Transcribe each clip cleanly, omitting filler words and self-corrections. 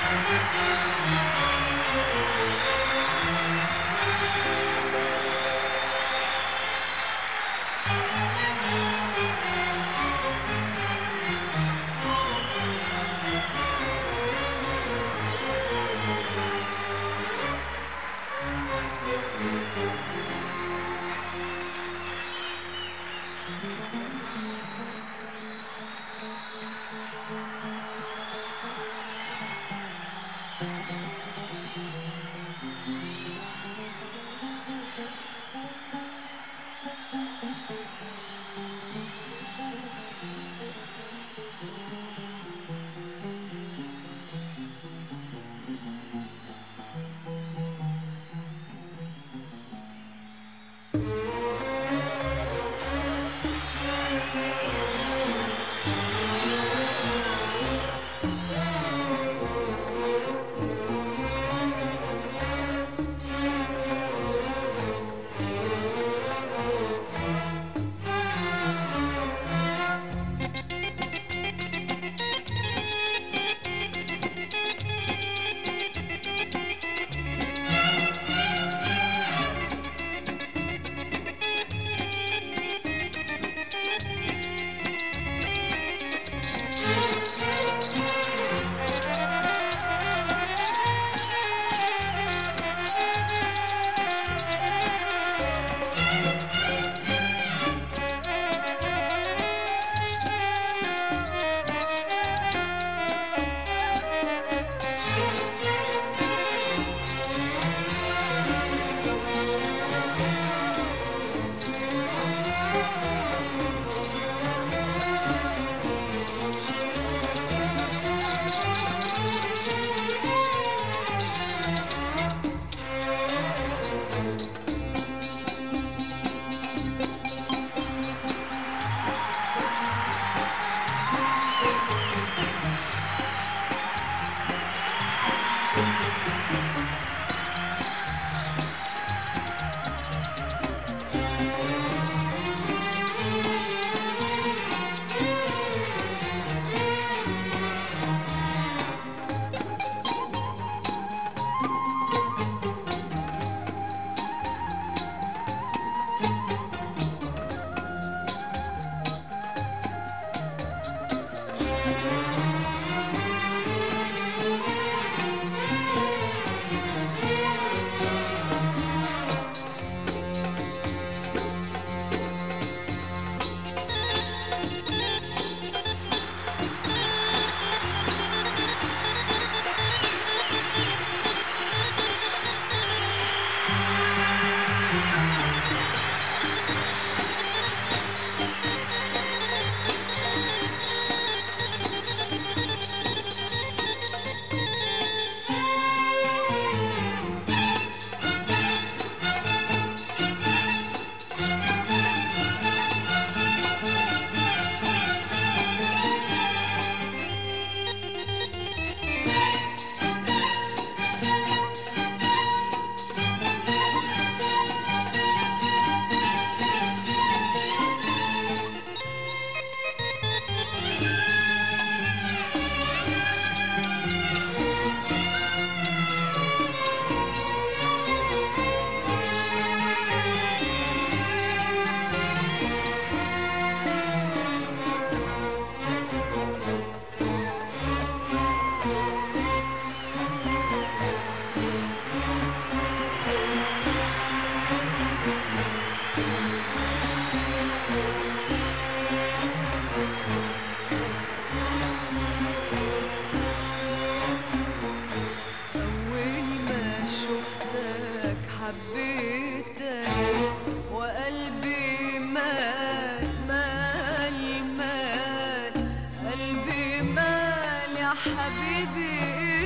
حبيبي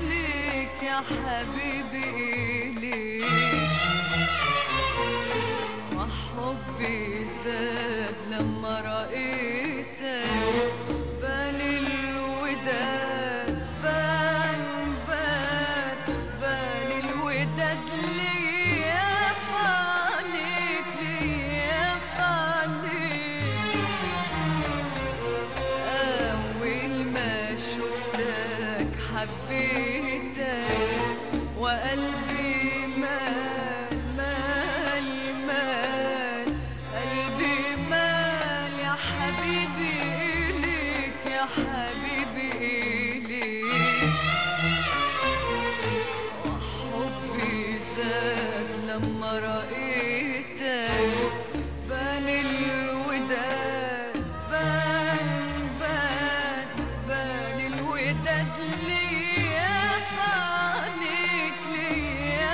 إليك يا حبيبي إليك، وحبي زاد لما رأيتك، بان الوداد بان الوداد ليا في عينيك، ليا في عينيك. أول ما شفتك حبيت تاني وقلبي مال مال مال، قلبي مال يا حبيبي إليك يا حبيبي إليك. وحبي زاد لما رأيتك، بان الوداد بان بان بان الوداد ليا في عينيك ليا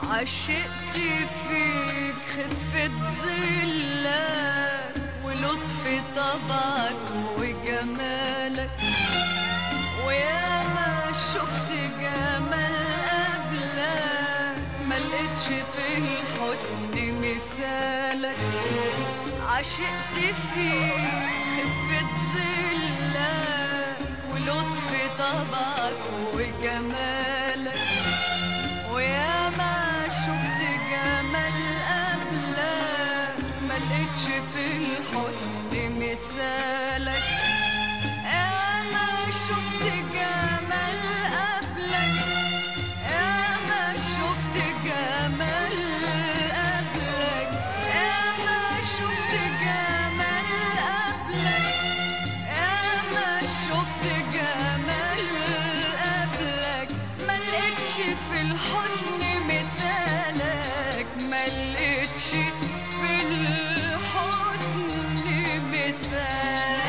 عشقت فيك خفة ظلك ولطف طبعك وجمالك، ويا ما شفت جمال قبلك ملقتش في الحسن مثالك. عشقت فيك خفة ظلك ولطف طبعك وجمالك، ويا ما شفت جمال قبلك ملقتش في الحسن مثالك. يا ما شفت جمال قبلك، يا ما شفت جمال قبلك، يا ما شفت جمال قبلك، يا ما شفت جمال قبلك ملقتش في الحسن مثالك، ملقتش في الحسن مثالك.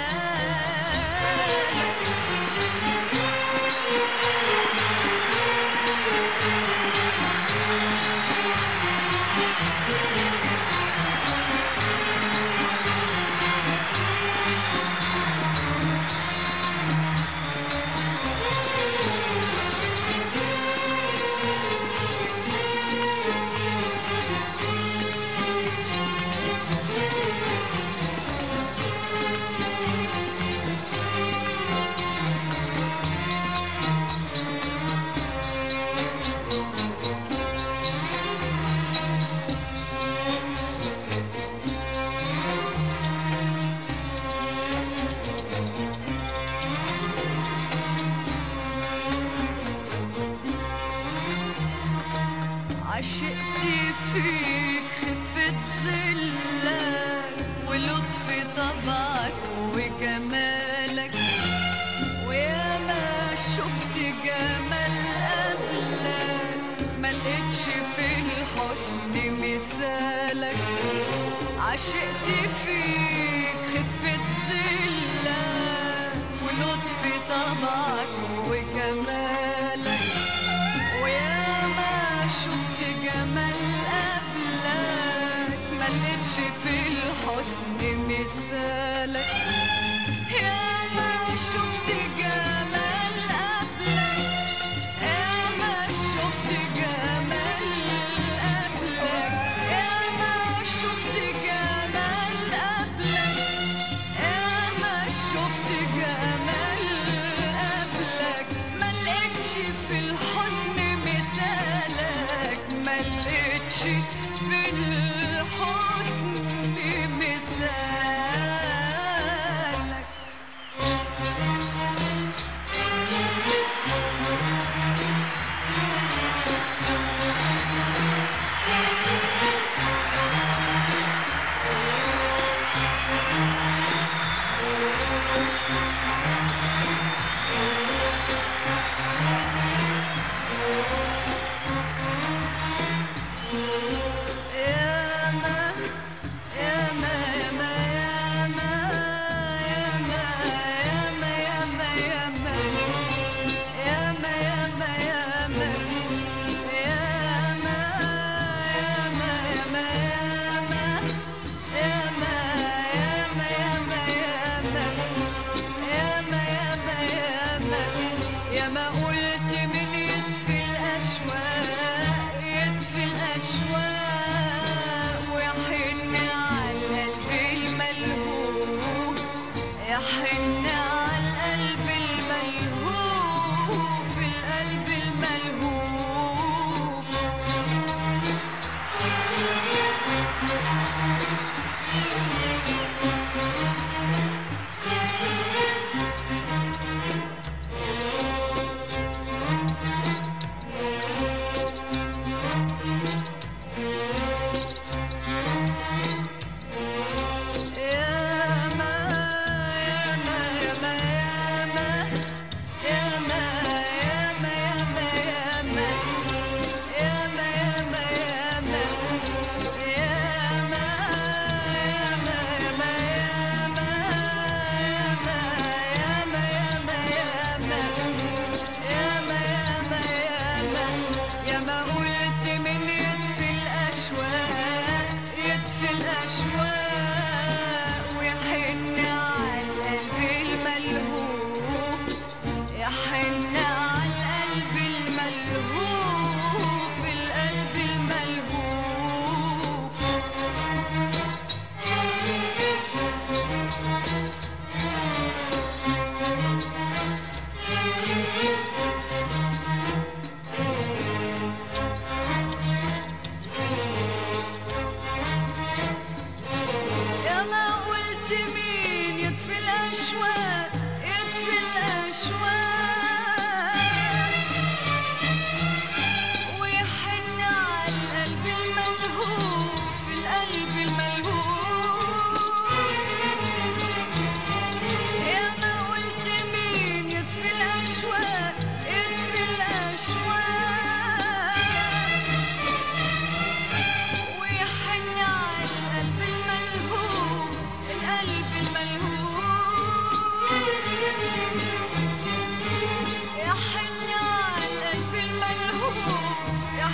عشقت فيك خفة ظلك ولطف طبعك وجمالك، ويا ما شفت جمال قبلك ملقتش في الحسن مثالك. عشقت فيك خفة ظلك ولطف طبعك وجمالك، ويا ما شفت جمال قبلك ملقتش في الحسن مثالك. يا ما شفت جمال قبلك، يا ما شفت جمال قبلك، يا ما شفت جمال قبلك، يا ما شفت جمال قبلك ملقتش في الحسن مثالك، ملقتش في الحسن مثالك. يا ما قلت من يطفي الأشواق، يطفي الأشواق ويحن على القلب الملهوف، يحن على القلب الملهوف، القلب الملهوف. يا ما قلت من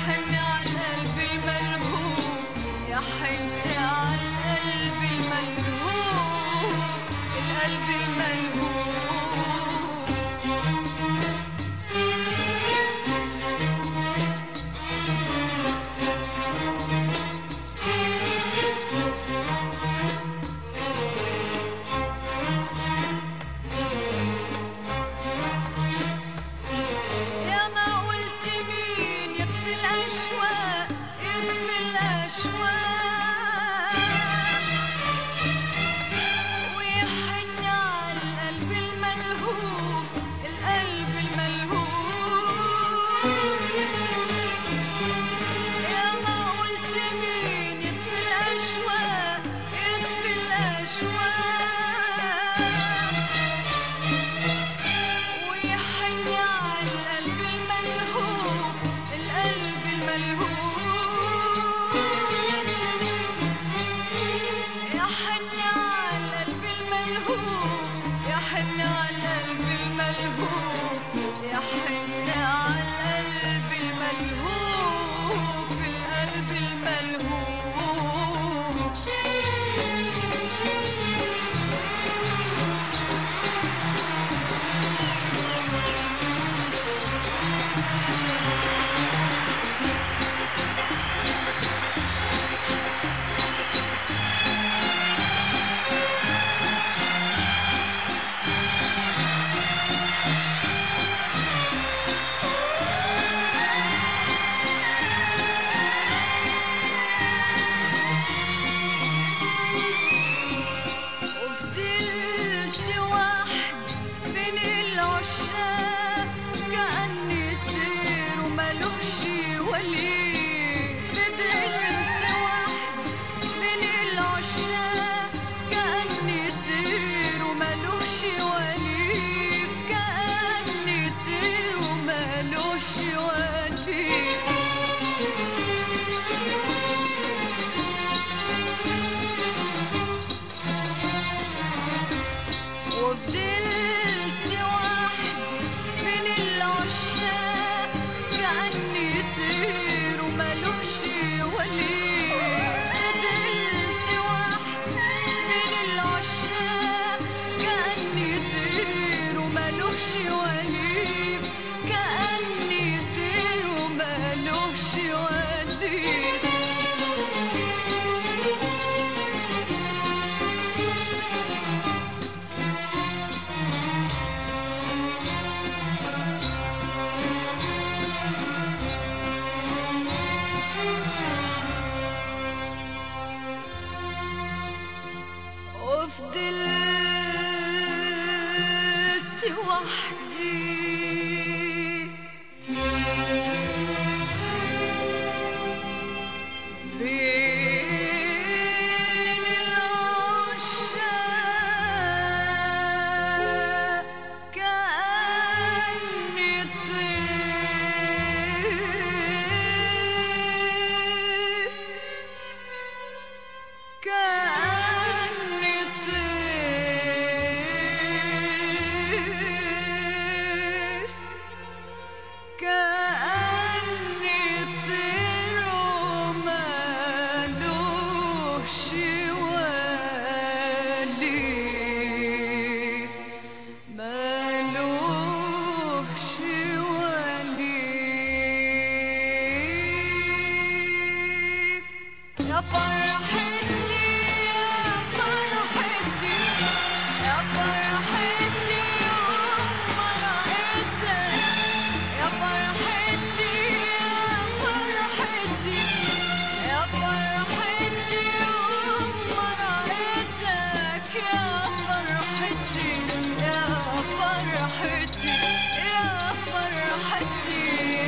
حن عالقلب الملهوف يا حن عالقلب الملهوف القلب الملهوف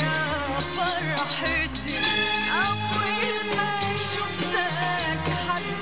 أول ما شفتك حبيبي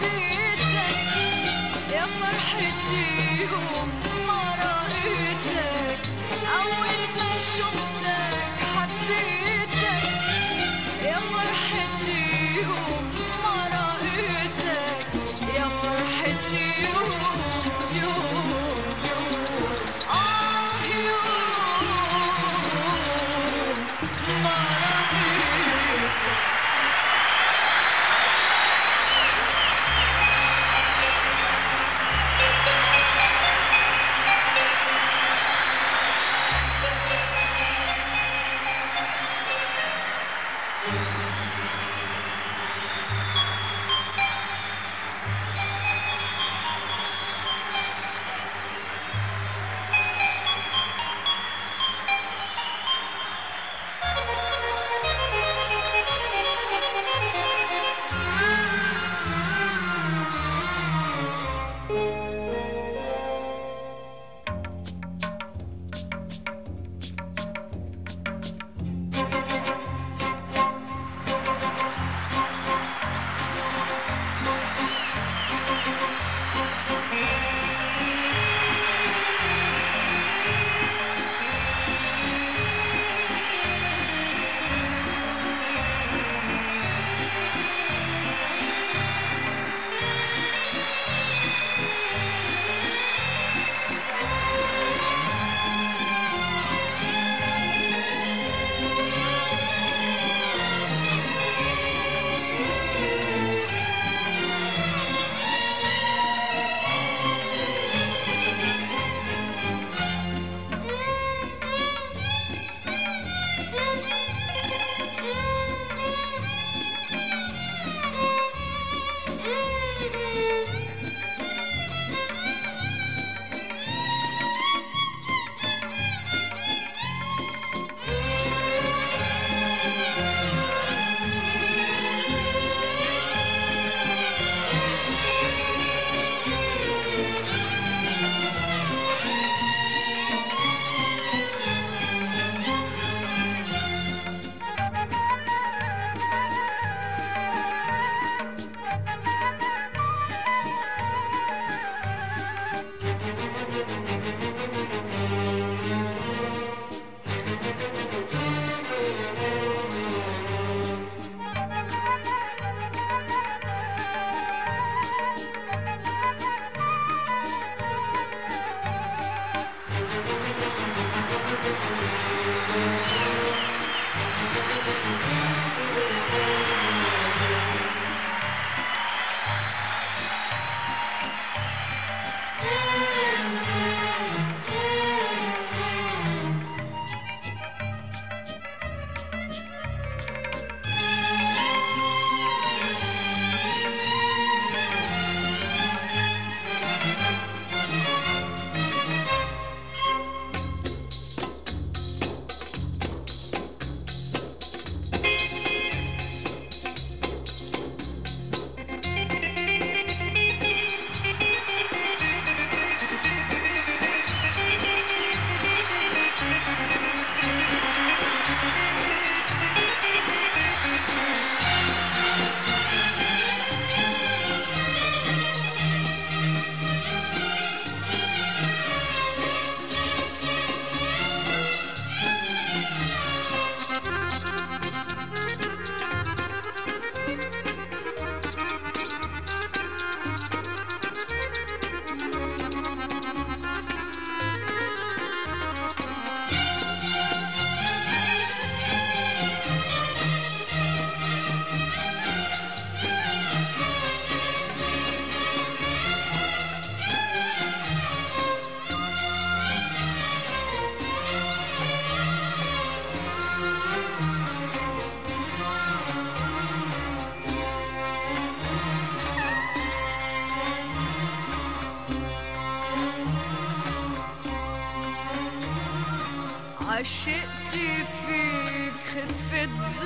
عشقت فيك خفة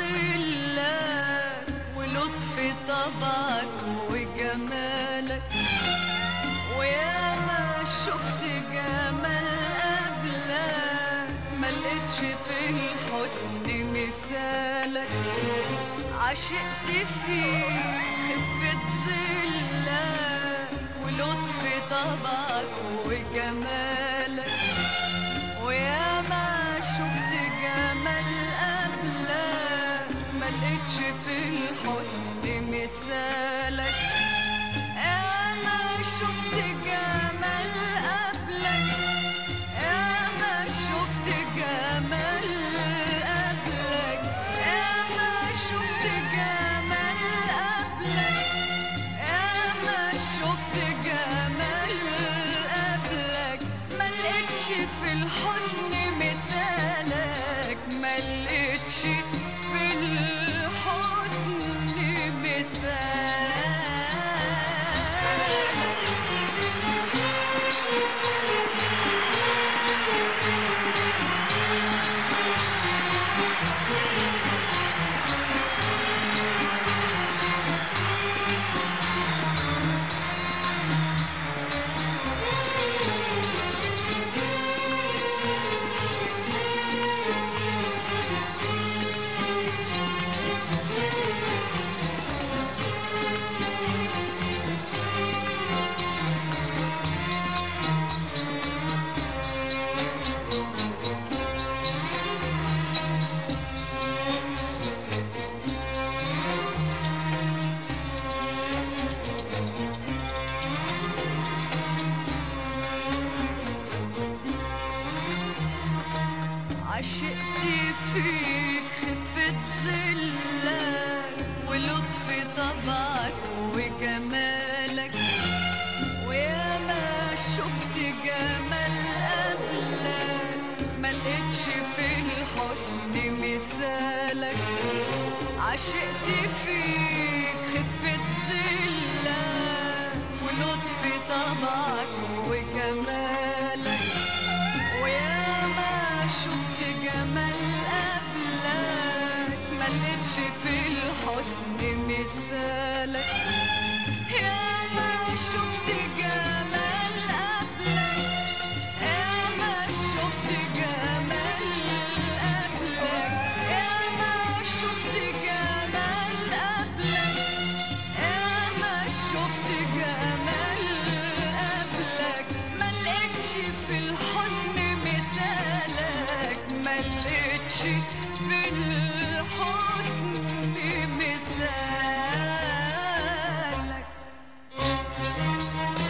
ظلك ولطف طبعك وجمالك، وياما شفت جمال قبلك ملقتش في الحسن مثالك. عشقت فيك خفة ظلك ولطف طبعك وجمالك، وياما شفت جمال قبلك ملقتش في الحسن مثالك. ياما شفت جمال قبلك، ياما شفت جمال قبلك، ياما شفت جمال قبلك، ياما شفت جمال قبلك ملقتش في الحسن مثالك، ملقتش في الحسن مثالك. عشقت فيك خفة ظلك ولطف طبعك وجمالك، وياما شفت جمال قبلك ملقتش في الحسن مثالك. عشقت فيك خفة ظلك ولطف طبعك وجمالك، وياما شفت جمال قبلك ملقتش في الحسن مثالك. ياما شفت جمال قبلك، ياما شفت جمال قبلك، ياما شفت جمال قبلك، ياما شفت جمال قبلك ملقتش في الحسن مثالك، ملقتش في الحسن مثالك.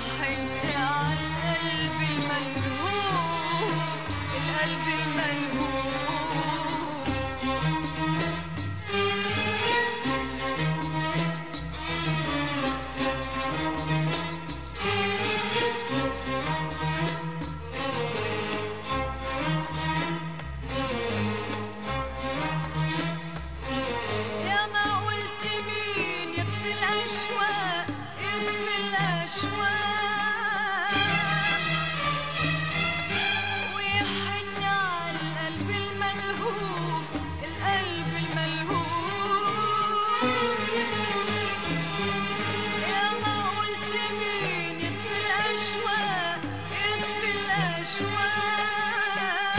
حن على القلب الملهوف، القلب الملهوف. يا ما قلت مين يطفي الأشواق، يطفي الأشواق ويحن على القلب الملهوف، القلب الملهوف. يا ما قلت مين يطفي الأشواق، يطفي الأشواق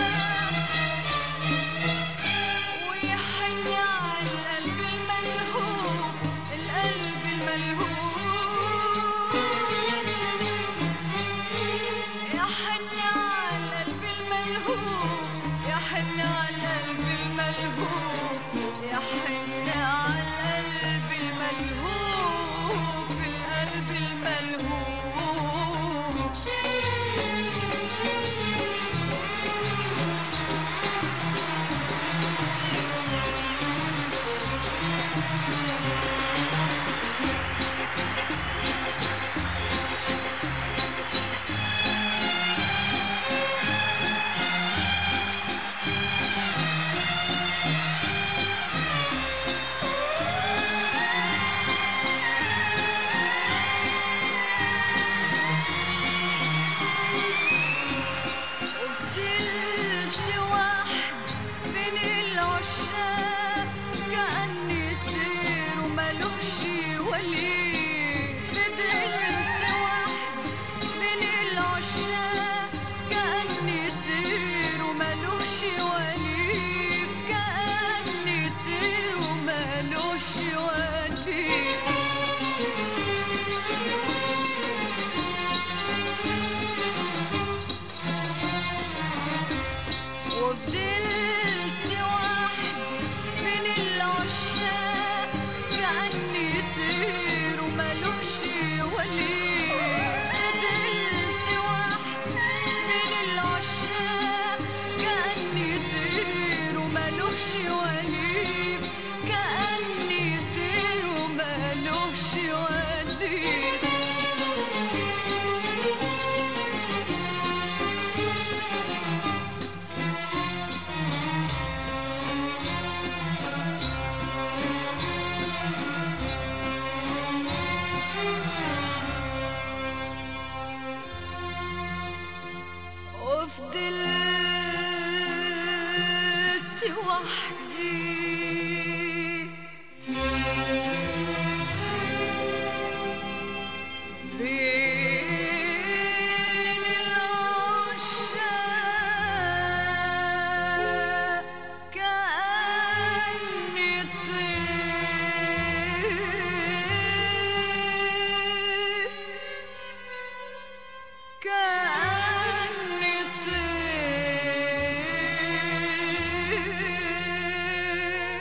ويحن على القلب الملهوف، القلب الملهوف. يحن على القلب الملهوف، يحن على القلب الملهوف، يحن على القلب الملهوف، القلب الملهوف. وفضلت وحد بين العشاق كأني طير ومالوش ولي. فضلت وحد بين العشاق كأني طير ومالوش ولي، كأني طير ومالوش ولي. وفضلت وحدي بين العشاق كأني طير ومالوش ولي. فضلت وحدي بين العشاق كأني طير ومالوش ولي، كأني طير ومالوش ولي. وفضلت وحدي بين العشاق كأني طير، كأني طير،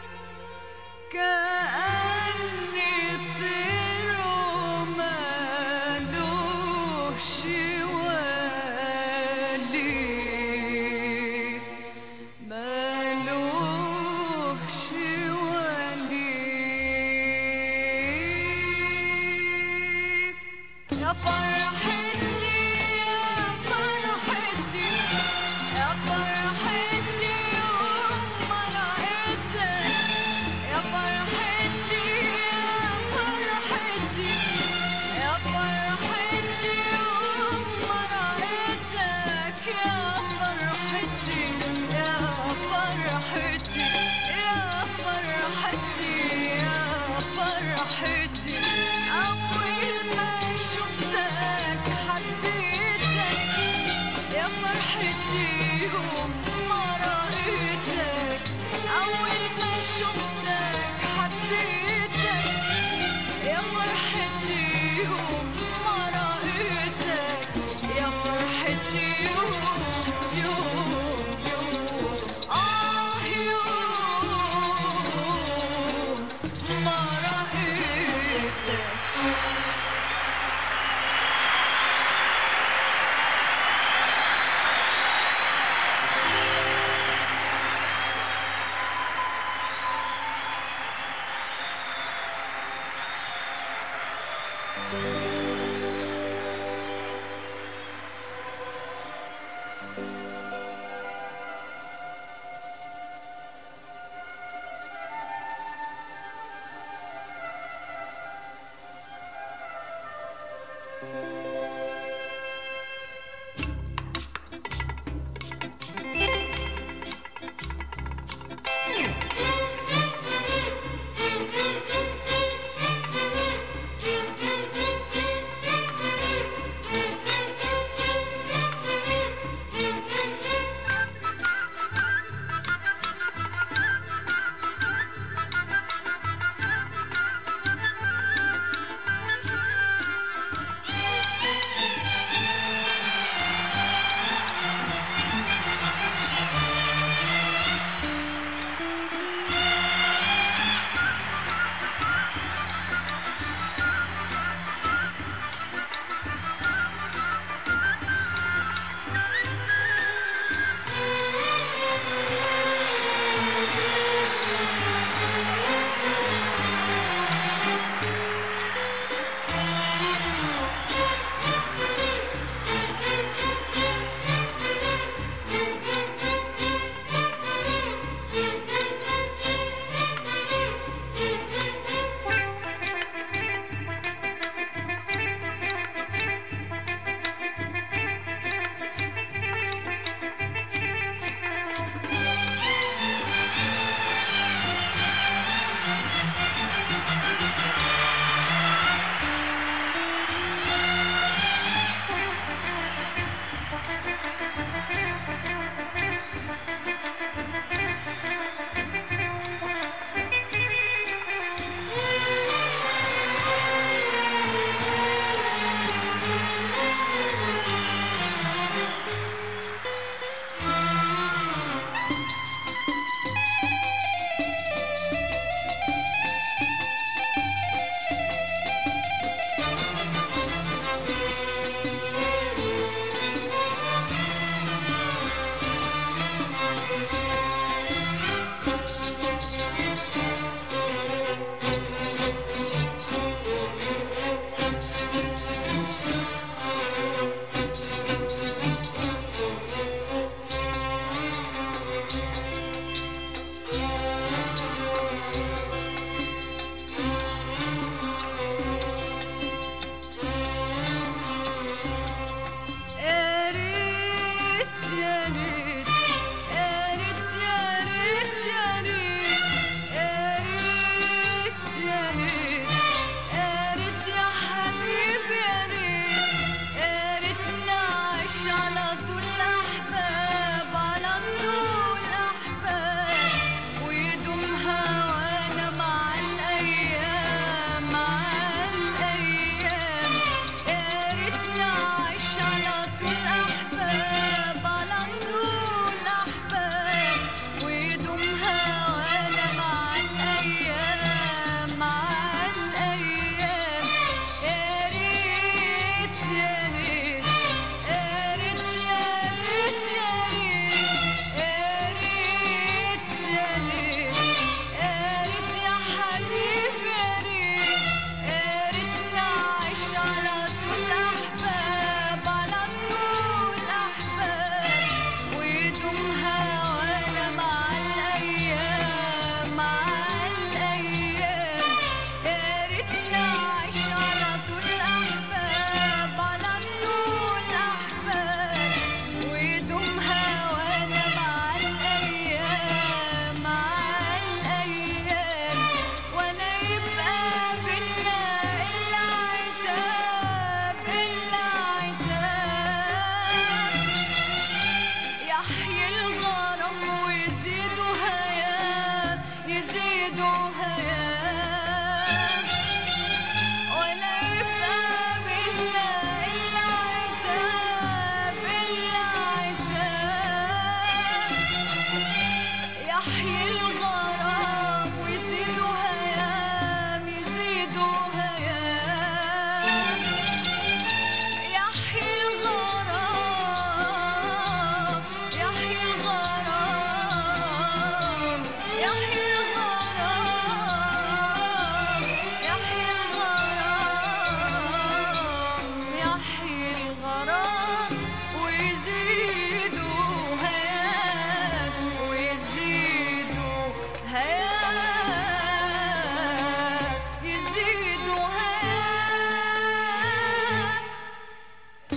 كأني طير ومالوش ولي، مالوش ولي. يا فرحتي يا فرحتي يا فرحتي يوم ما رأيتك. يا فرحتي يا فرحتي يا فرحتي يوم ما رأيتك. يا فرحتي يا فرحتي يا فرحتي يا فرحتي. أول ما شفتك حبيت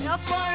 يا فرحتي